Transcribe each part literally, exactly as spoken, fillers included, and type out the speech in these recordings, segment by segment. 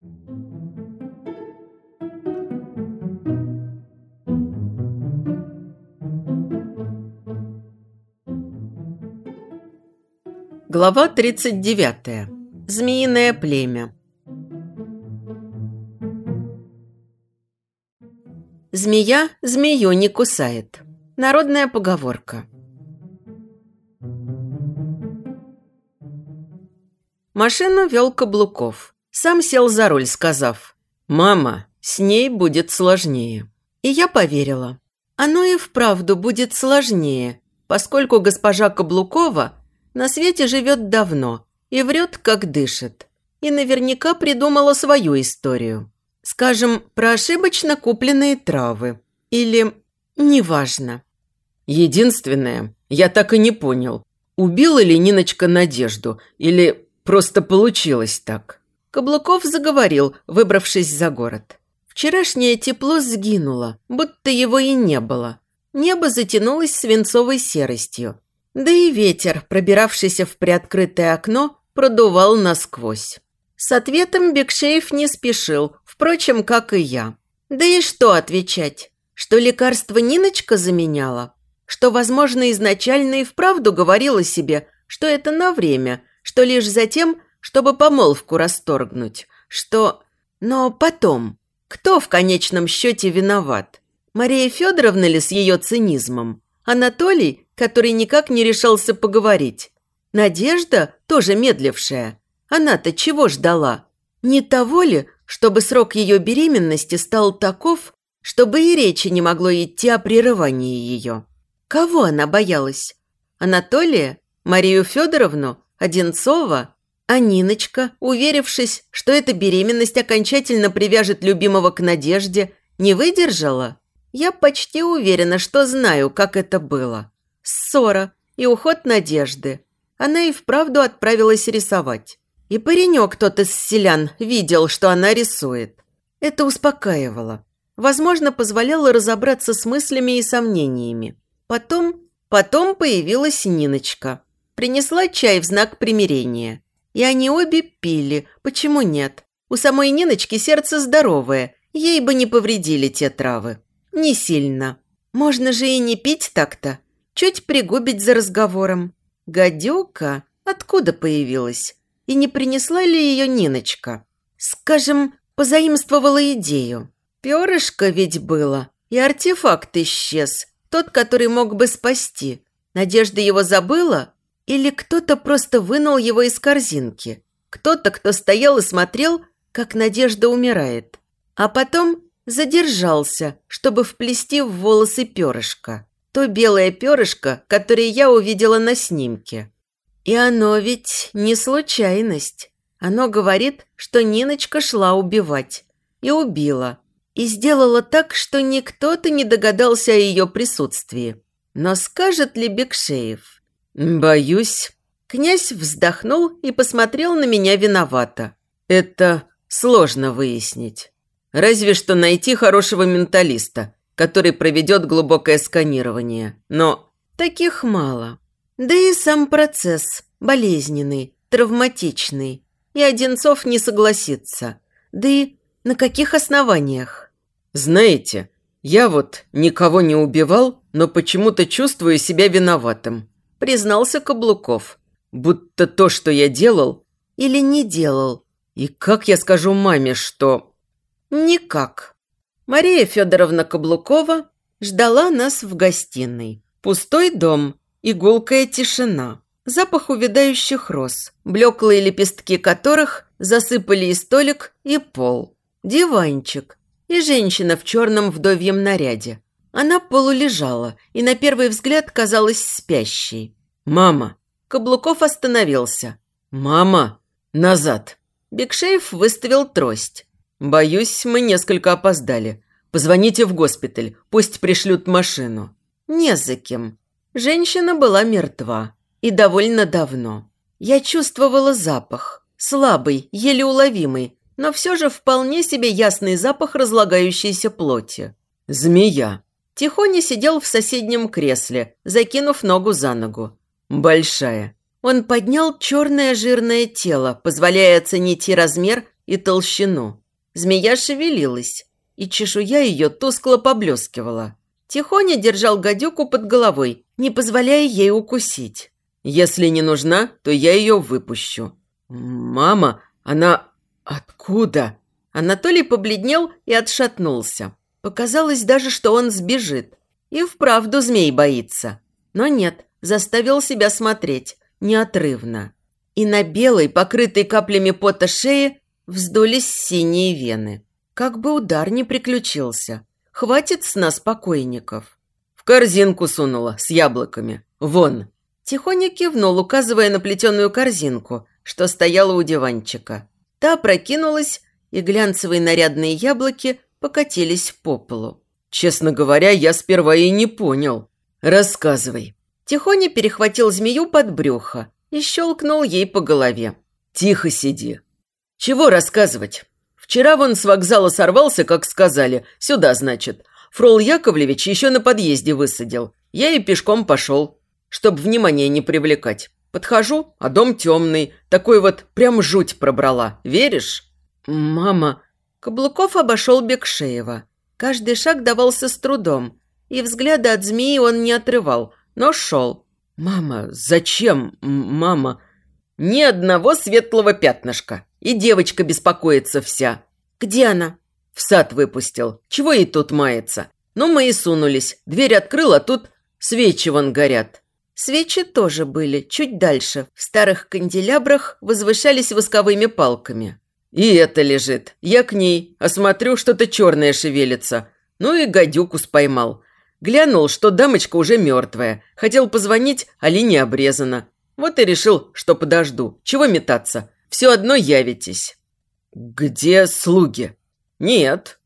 Глава тридцать девятая. Змеиное племя. Змея змею не кусает. Народная поговорка. Машину вел Каблуков. Сам сел за руль, сказав: «Мама, с ней будет сложнее». И я поверила. Оно и вправду будет сложнее, поскольку госпожа Каблукова на свете живет давно и врет, как дышит. И наверняка придумала свою историю. Скажем, про ошибочно купленные травы. Или... неважно. Единственное, я так и не понял, убила ли Ниночка Надежду или просто получилось так? Каблуков заговорил, выбравшись за город. Вчерашнее тепло сгинуло, будто его и не было. Небо затянулось свинцовой серостью. Да и ветер, пробиравшийся в приоткрытое окно, продувал насквозь. С ответом Бекшеев не спешил, впрочем, как и я. Да и что отвечать? Что лекарство Ниночка заменяла? Что, возможно, изначально и вправду говорила себе, что это на время, что лишь затем, чтобы помолвку расторгнуть? Что... Но потом... Кто в конечном счете виноват? Мария Федоровна ли с ее цинизмом? Анатолий, который никак не решался поговорить? Надежда, тоже медлившая? Она-то чего ждала? Не того ли, чтобы срок ее беременности стал таков, чтобы и речи не могло идти о прерывании ее? Кого она боялась? Анатолия? Марию Федоровну? Одинцова? А Ниночка, уверившись, что эта беременность окончательно привяжет любимого к Надежде, не выдержала? Я почти уверена, что знаю, как это было. Ссора и уход Надежды. Она и вправду отправилась рисовать. И паренек тот из селян видел, что она рисует. Это успокаивало. Возможно, позволяло разобраться с мыслями и сомнениями. Потом, потом появилась Ниночка. Принесла чай в знак примирения. И они обе пили. Почему нет? У самой Ниночки сердце здоровое. Ей бы не повредили те травы. Не сильно. Можно же и не пить так-то. Чуть пригубить за разговором. Гадюка откуда появилась? И не принесла ли ее Ниночка? Скажем, позаимствовала идею. Перышко ведь было, и артефакт исчез. Тот, который мог бы спасти. Надежда его забыла? Или кто-то просто вынул его из корзинки? Кто-то, кто стоял и смотрел, как Надежда умирает. А потом... задержался, чтобы вплести в волосы перышко. То белое перышко, которое я увидела на снимке. И оно ведь не случайность. Оно говорит, что Ниночка шла убивать. И убила. И сделала так, что никто-то не догадался о ее присутствии. Но скажет ли Бекшеев? Боюсь. Князь вздохнул и посмотрел на меня виновато. Это сложно выяснить. Разве что найти хорошего менталиста, который проведет глубокое сканирование. Но таких мало. Да и сам процесс болезненный, травматичный. И Одинцов не согласится. Да и на каких основаниях? Знаете, я вот никого не убивал, но почему-то чувствую себя виноватым, признался Каблуков. Будто то, что я делал... Или не делал. И как я скажу маме, что... Никак. Мария Федоровна Каблукова ждала нас в гостиной. Пустой дом и гулкая тишина. Запах увядающих роз, блеклые лепестки которых засыпали и столик, и пол. Диванчик и женщина в черном вдовьем наряде. Она полулежала и на первый взгляд казалась спящей. «Мама!» Каблуков остановился. «Мама! Назад!» Бекшеев выставил трость. «Боюсь, мы несколько опоздали. Позвоните в госпиталь, пусть пришлют машину». Не за кем. Женщина была мертва. И довольно давно. Я чувствовала запах. Слабый, еле уловимый, но все же вполне себе ясный запах разлагающейся плоти. «Змея». Тихоня сидел в соседнем кресле, закинув ногу за ногу. «Большая». Он поднял черное жирное тело, позволяя оценить и размер, и толщину. Змея шевелилась, и чешуя ее тускло поблескивала. Тихоня держал гадюку под головой, не позволяя ей укусить. «Если не нужна, то я ее выпущу». «Мама, она откуда?» Анатолий побледнел и отшатнулся. Показалось даже, что он сбежит. И вправду змей боится. Но нет, заставил себя смотреть, неотрывно. И на белой, покрытой каплями пота шее, вздулись синие вены. Как бы удар не приключился. Хватит с нас покойников. В корзинку сунула с яблоками. Вон. Тихоня кивнул, указывая на плетеную корзинку, что стояла у диванчика. Та прокинулась, и глянцевые нарядные яблоки покатились по полу. Честно говоря, я сперва и не понял. Рассказывай. Тихоня перехватил змею под брюхо и щелкнул ей по голове. Тихо сиди. Чего рассказывать? Вчера вон с вокзала сорвался, как сказали. Сюда, значит. Фрол Яковлевич еще на подъезде высадил. Я и пешком пошел, чтоб внимание не привлекать. Подхожу, а дом темный. Такой вот прям жуть пробрала. Веришь? Мама. Каблуков обошел Бекшеева. Каждый шаг давался с трудом, и взгляда от змеи он не отрывал, но шел. «Мама, зачем, мама?» «Ни одного светлого пятнышка, и девочка беспокоится вся». «Где она?» «В сад выпустил. Чего ей тут мается?» «Ну, мы и сунулись. Дверь открыл, а тут свечи вон горят». Свечи тоже были, чуть дальше. В старых канделябрах возвышались восковыми палками. «И это лежит. Я к ней. Осмотрю, что-то черное шевелится. Ну и гадюку споймал. Глянул, что дамочка уже мертвая. Хотел позвонить, а линия обрезана. Вот и решил, что подожду. Чего метаться? Все одно явитесь». «Где слуги?» «Нет.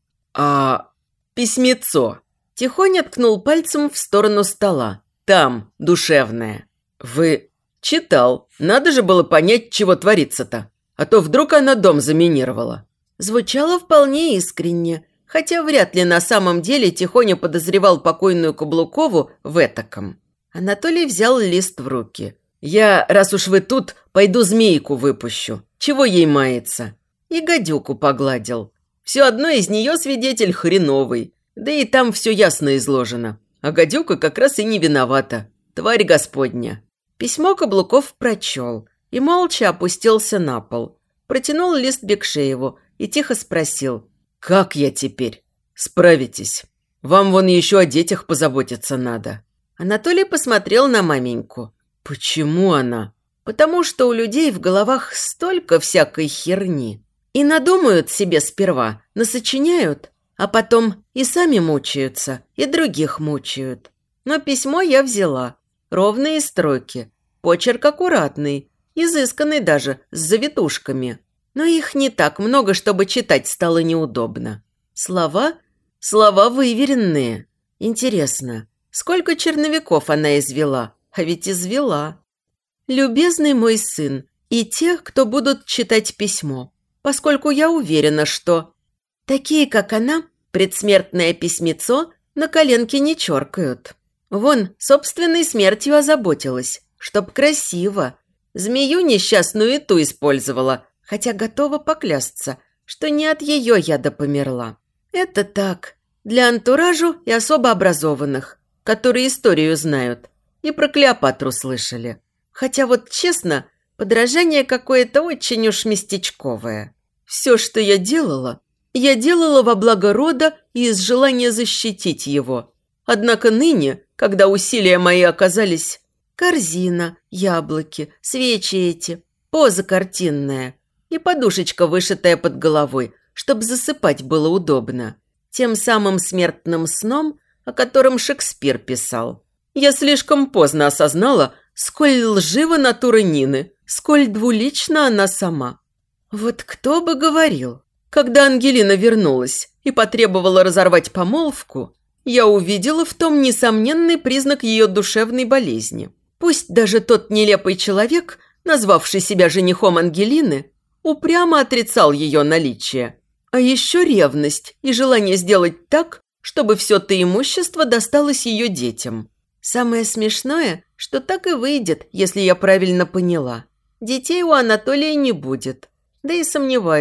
А письмецо». Тихоня ткнул пальцем в сторону стола. «Там, душевное». «Вы читал. Надо же было понять, чего творится-то. А то вдруг она дом заминировала». Звучало вполне искренне, хотя вряд ли на самом деле Тихоня подозревал покойную Каблукову в этаком. Анатолий взял лист в руки. «Я, раз уж вы тут, пойду змейку выпущу. Чего ей мается?» И гадюку погладил. «Все одно из нее свидетель хреновый. Да и там все ясно изложено. А гадюка как раз и не виновата. Тварь Господня». Письмо Каблуков прочел и молча опустился на пол. Протянул лист Бекшееву и тихо спросил. «Как я теперь? Справитесь? Вам вон еще о детях позаботиться надо». Анатолий посмотрел на маменьку. «Почему она?» «Потому что у людей в головах столько всякой херни. И надумают себе сперва, насочиняют, а потом и сами мучаются, и других мучают. Но письмо я взяла. Ровные строки, почерк аккуратный, изысканный даже, с завитушками. Но их не так много, чтобы читать стало неудобно. Слова? Слова выверенные. Интересно, сколько черновиков она извела? А ведь извела. Любезный мой сын и тех, кто будут читать письмо, поскольку я уверена, что такие, как она, предсмертное письмецо на коленке не чёркают. Вон, собственной смертью озаботилась, чтоб красиво. Змею несчастную и ту использовала, хотя готова поклясться, что не от ее яда померла. Это так, для антуражу и особо образованных, которые историю знают и про Клеопатру слышали. Хотя вот честно, подражание какое-то очень уж местечковое. Все, что я делала, я делала во благо рода и из желания защитить его. Однако ныне, когда усилия мои оказались... Корзина, яблоки, свечи эти, поза картинная и подушечка, вышитая под головой, чтобы засыпать было удобно. Тем самым смертным сном, о котором Шекспир писал. Я слишком поздно осознала, сколь лжива натура Нины, сколь двулична она сама. Вот кто бы говорил, когда Ангелина вернулась и потребовала разорвать помолвку, я увидела в том несомненный признак ее душевной болезни. Пусть даже тот нелепый человек, назвавший себя женихом Ангелины, упрямо отрицал ее наличие. А еще ревность и желание сделать так, чтобы все то имущество досталось ее детям. Самое смешное, что так и выйдет, если я правильно поняла. Детей у Анатолия не будет. Да и сомневаюсь,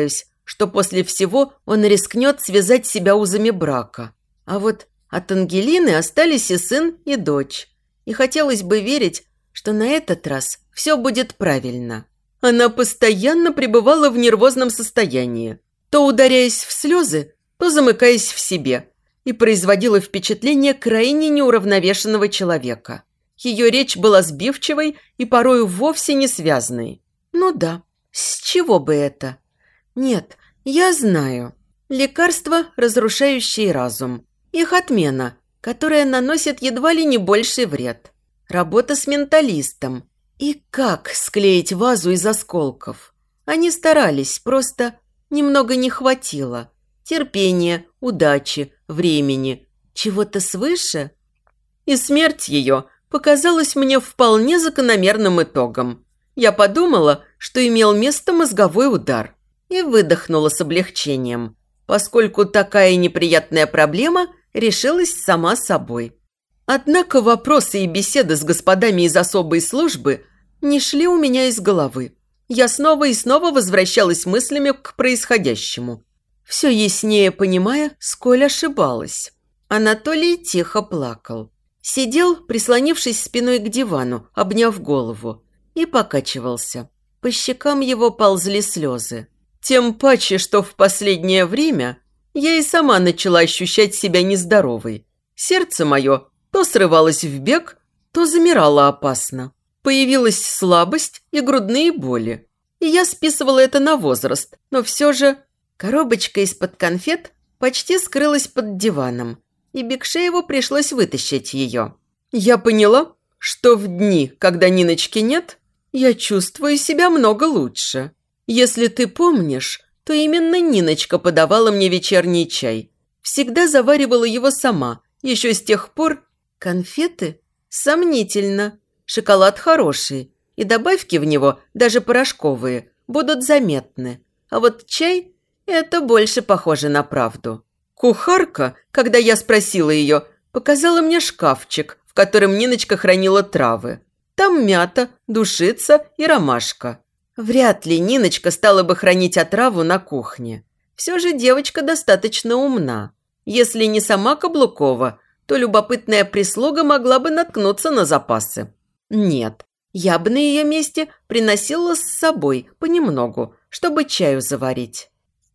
что после всего он рискнет связать себя узами брака. А вот от Ангелины остались и сын, и дочь. И хотелось бы верить, что на этот раз все будет правильно. Она постоянно пребывала в нервозном состоянии, то ударяясь в слезы, то замыкаясь в себе, и производила впечатление крайне неуравновешенного человека. Ее речь была сбивчивой и порою вовсе не связной. Ну да, с чего бы это? Нет, я знаю. Лекарства, разрушающие разум. Их отмена, которая наносит едва ли не больший вред. Работа с менталистом. И как склеить вазу из осколков? Они старались, просто немного не хватило. Терпения, удачи, времени, чего-то свыше. И смерть ее показалась мне вполне закономерным итогом. Я подумала, что имел место мозговой удар. И выдохнула с облегчением, поскольку такая неприятная проблема решилась сама собой. Однако вопросы и беседы с господами из особой службы не шли у меня из головы. Я снова и снова возвращалась мыслями к происходящему, все яснее понимая, сколь ошибалась. Анатолий тихо плакал. Сидел, прислонившись спиной к дивану, обняв голову, и покачивался. По щекам его ползли слезы. Тем паче, что в последнее время я и сама начала ощущать себя нездоровой. Сердце мое то срывалось в бег, то замирало опасно. Появилась слабость и грудные боли. И я списывала это на возраст, но все же коробочка из-под конфет почти скрылась под диваном, и Бекшееву пришлось вытащить ее. Я поняла, что в дни, когда Ниночки нет, я чувствую себя много лучше. Если ты помнишь, то именно Ниночка подавала мне вечерний чай. Всегда заваривала его сама, еще с тех пор. Конфеты? Сомнительно. Шоколад хороший, и добавки в него, даже порошковые, будут заметны. А вот чай – это больше похоже на правду. Кухарка, когда я спросила ее, показала мне шкафчик, в котором Ниночка хранила травы. Там мята, душица и ромашка. Вряд ли Ниночка стала бы хранить отраву на кухне. Все же девочка достаточно умна. Если не сама Каблукова, то любопытная прислуга могла бы наткнуться на запасы. Нет, я бы на ее месте приносила с собой понемногу, чтобы чаю заварить.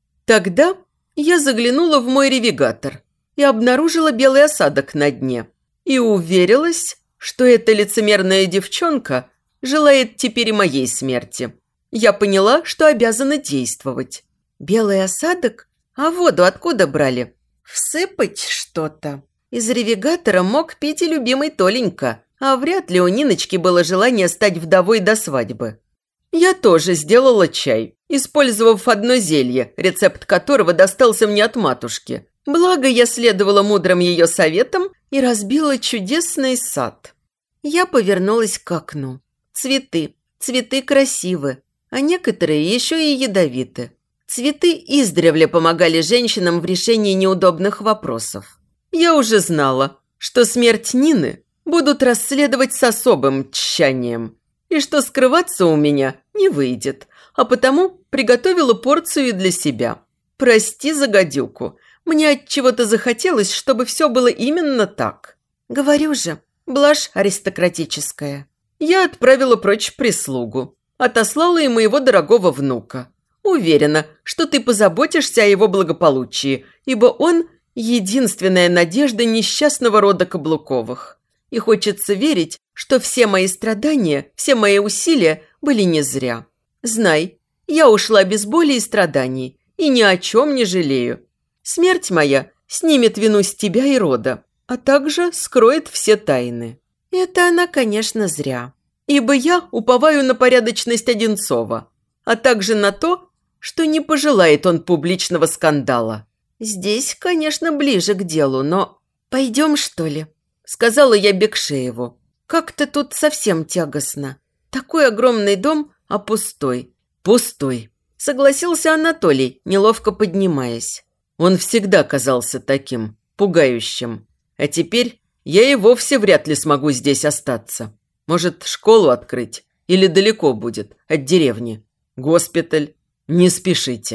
Тогда я заглянула в мой ревигатор и обнаружила белый осадок на дне. И уверилась, что эта лицемерная девчонка желает теперь и моей смерти. Я поняла, что обязана действовать. Белый осадок? А воду откуда брали? Всыпать что-то. Из ревигатора мог пить и любимый Толенька, а вряд ли у Ниночки было желание стать вдовой до свадьбы. Я тоже сделала чай, использовав одно зелье, рецепт которого достался мне от матушки. Благо, я следовала мудрым ее советам и разбила чудесный сад. Я повернулась к окну. Цветы. Цветы красивы, а некоторые еще и ядовиты. Цветы издревле помогали женщинам в решении неудобных вопросов. Я уже знала, что смерть Нины будут расследовать с особым тщанием, и что скрываться у меня не выйдет, а потому приготовила порцию и для себя. Прости за гадюку, мне отчего-то захотелось, чтобы все было именно так. Говорю же, блажь аристократическая. Я отправила прочь прислугу, отослала и моего дорогого внука. Уверена, что ты позаботишься о его благополучии, ибо он – единственная надежда несчастного рода Каблуковых. И хочется верить, что все мои страдания, все мои усилия были не зря. Знай, я ушла без боли и страданий, и ни о чем не жалею. Смерть моя снимет вину с тебя и рода, а также скроет все тайны. Это она, конечно, зря. Ибо я уповаю на порядочность Одинцова, а также на то, что не пожелает он публичного скандала. Здесь, конечно, ближе к делу, но... «Пойдем, что ли?» – сказала я Бекшееву. «Как-то тут совсем тягостно. Такой огромный дом, а пустой». «Пустой», – согласился Анатолий, неловко поднимаясь. Он всегда казался таким, пугающим. А теперь я и вовсе вряд ли смогу здесь остаться. Может, школу открыть? Или далеко будет, от деревни? Госпиталь? Не спешите».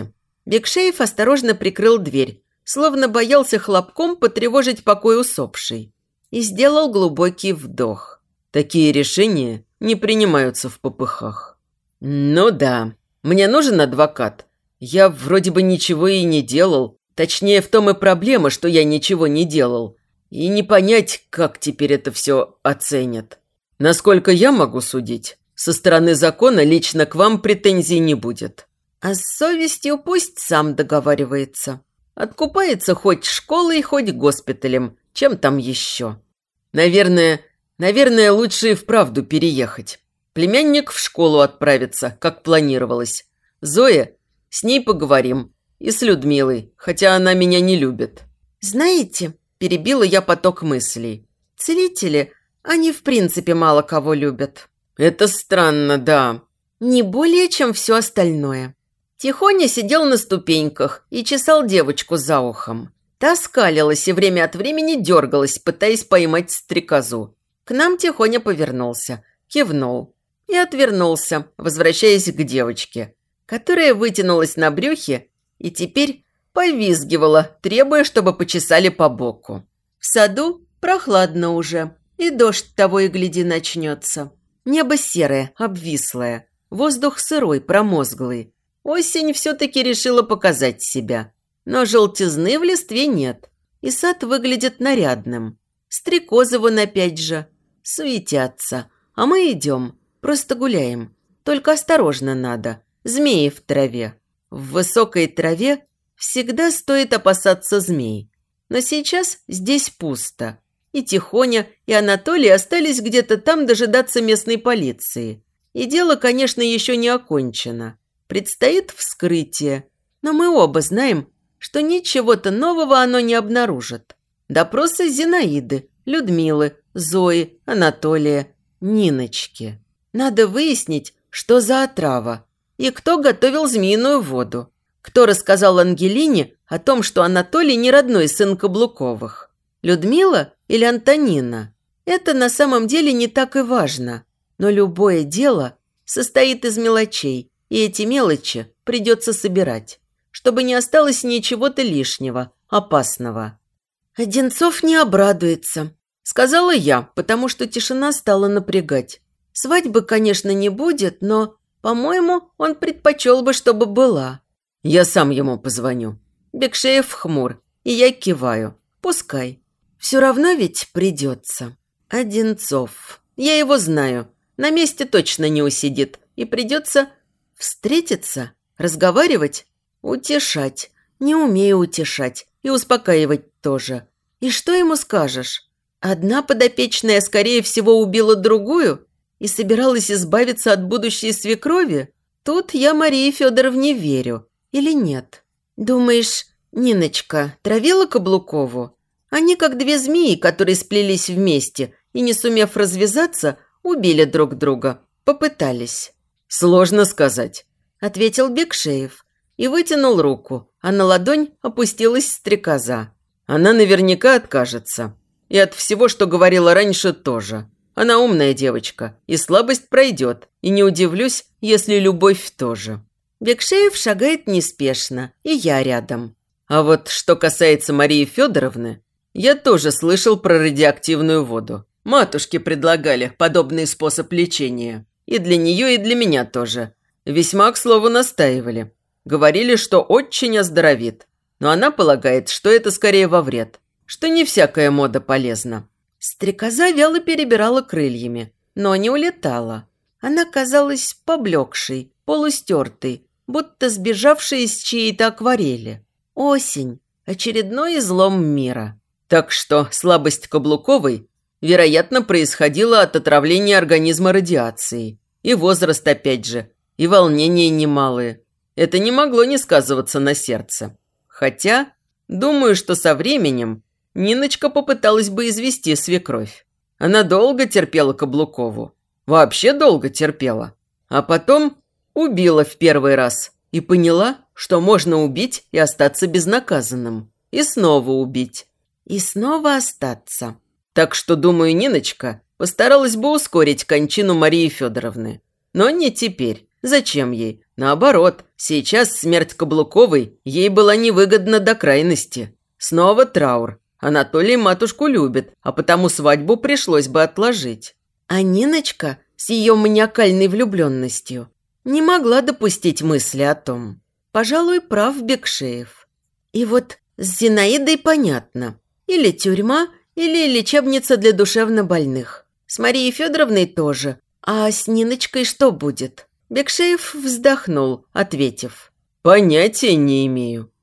Бекшеев осторожно прикрыл дверь, словно боялся хлопком потревожить покой усопшей, и сделал глубокий вдох. Такие решения не принимаются в попыхах. Ну да, мне нужен адвокат. Я вроде бы ничего и не делал. Точнее, в том и проблема, что я ничего не делал. И не понять, как теперь это все оценят. Насколько я могу судить, со стороны закона лично к вам претензий не будет. А с совестью пусть сам договаривается. Откупается хоть школой, хоть госпиталем, чем там еще. Наверное, наверное, лучше и вправду переехать. Племянник в школу отправится, как планировалось. Зоя, с ней поговорим. И с Людмилой, хотя она меня не любит. Знаете, перебила я поток мыслей. Целители, они в принципе мало кого любят. Это странно, да. Не более, чем все остальное. Тихоня сидел на ступеньках и чесал девочку за ухом. Та скалилась и время от времени дергалась, пытаясь поймать стрекозу. К нам Тихоня повернулся, кивнул и отвернулся, возвращаясь к девочке, которая вытянулась на брюхе и теперь повизгивала, требуя, чтобы почесали по боку. В саду прохладно уже, и дождь того и гляди начнется. Небо серое, обвислое, воздух сырой, промозглый. Осень все-таки решила показать себя. Но желтизны в листве нет, и сад выглядит нарядным. Стрекозы вон опять же суетятся, а мы идем, просто гуляем. Только осторожно надо, змеи в траве. В высокой траве всегда стоит опасаться змей. Но сейчас здесь пусто. И Тихоня, и Анатолий остались где-то там дожидаться местной полиции. И дело, конечно, еще не окончено. Предстоит вскрытие. Но мы оба знаем, что ничего-то нового оно не обнаружит. Допросы Зинаиды, Людмилы, Зои, Анатолия, Ниночки. Надо выяснить, что за отрава. И кто готовил змеиную воду? Кто рассказал Ангелине о том, что Анатолий не родной сын Каблуковых? Людмила или Антонина? Это на самом деле не так и важно. Но любое дело состоит из мелочей, и эти мелочи придется собирать, чтобы не осталось ничего-то лишнего, опасного. «Одинцов не обрадуется», – сказала я, потому что тишина стала напрягать. «Свадьбы, конечно, не будет, но, по-моему, он предпочел бы, чтобы была». «Я сам ему позвоню». Бекшеев хмур, и я киваю. «Пускай. Все равно ведь придется». Одинцов. Я его знаю. На месте точно не усидит. И придется встретиться, разговаривать, утешать. Не умею утешать. И успокаивать тоже. И что ему скажешь? Одна подопечная, скорее всего, убила другую и собиралась избавиться от будущей свекрови? Тут я Марии Федоровне верю. Или нет? Думаешь, Ниночка травила Каблукову? Они как две змеи, которые сплелись вместе и, не сумев развязаться, убили друг друга. Попытались. «Сложно сказать», – ответил Бекшеев и вытянул руку, а на ладонь опустилась стрекоза. «Она наверняка откажется. И от всего, что говорила раньше, тоже. Она умная девочка, и слабость пройдет, и не удивлюсь, если любовь тоже». Бекшеев шагает неспешно, и я рядом. А вот что касается Марии Федоровны, я тоже слышал про радиоактивную воду. Матушке предлагали подобный способ лечения. И для нее, и для меня тоже. Весьма, к слову, настаивали. Говорили, что очень оздоровит. Но она полагает, что это скорее во вред. Что не всякая мода полезна. Стрекоза вяло перебирала крыльями, но не улетала. Она казалась поблекшей, полустертой, будто сбежавшей из чьей-то акварели. Осень. Очередной излом мира. Так что слабость Каблуковой, вероятно, происходила от отравления организма радиацией. И возраст опять же, и волнения немалые. Это не могло не сказываться на сердце. Хотя, думаю, что со временем Ниночка попыталась бы извести свекровь. Она долго терпела Каблукову. Вообще долго терпела. А потом убила в первый раз и поняла, что можно убить и остаться безнаказанным. И снова убить. И снова остаться. Так что, думаю, Ниночка постаралась бы ускорить кончину Марии Федоровны. Но не теперь. Зачем ей? Наоборот, сейчас смерть Каблуковой ей была невыгодна до крайности. Снова траур. Анатолий матушку любит, а потому свадьбу пришлось бы отложить. А Ниночка с ее маниакальной влюбленностью не могла допустить мысли о том. Пожалуй, прав Бекшеев. И вот с Зинаидой понятно. Или тюрьма, или лечебница для душевнобольных. С Марией Федоровной тоже. А с Ниночкой что будет? Бекшеев вздохнул, ответив. «Понятия не имею.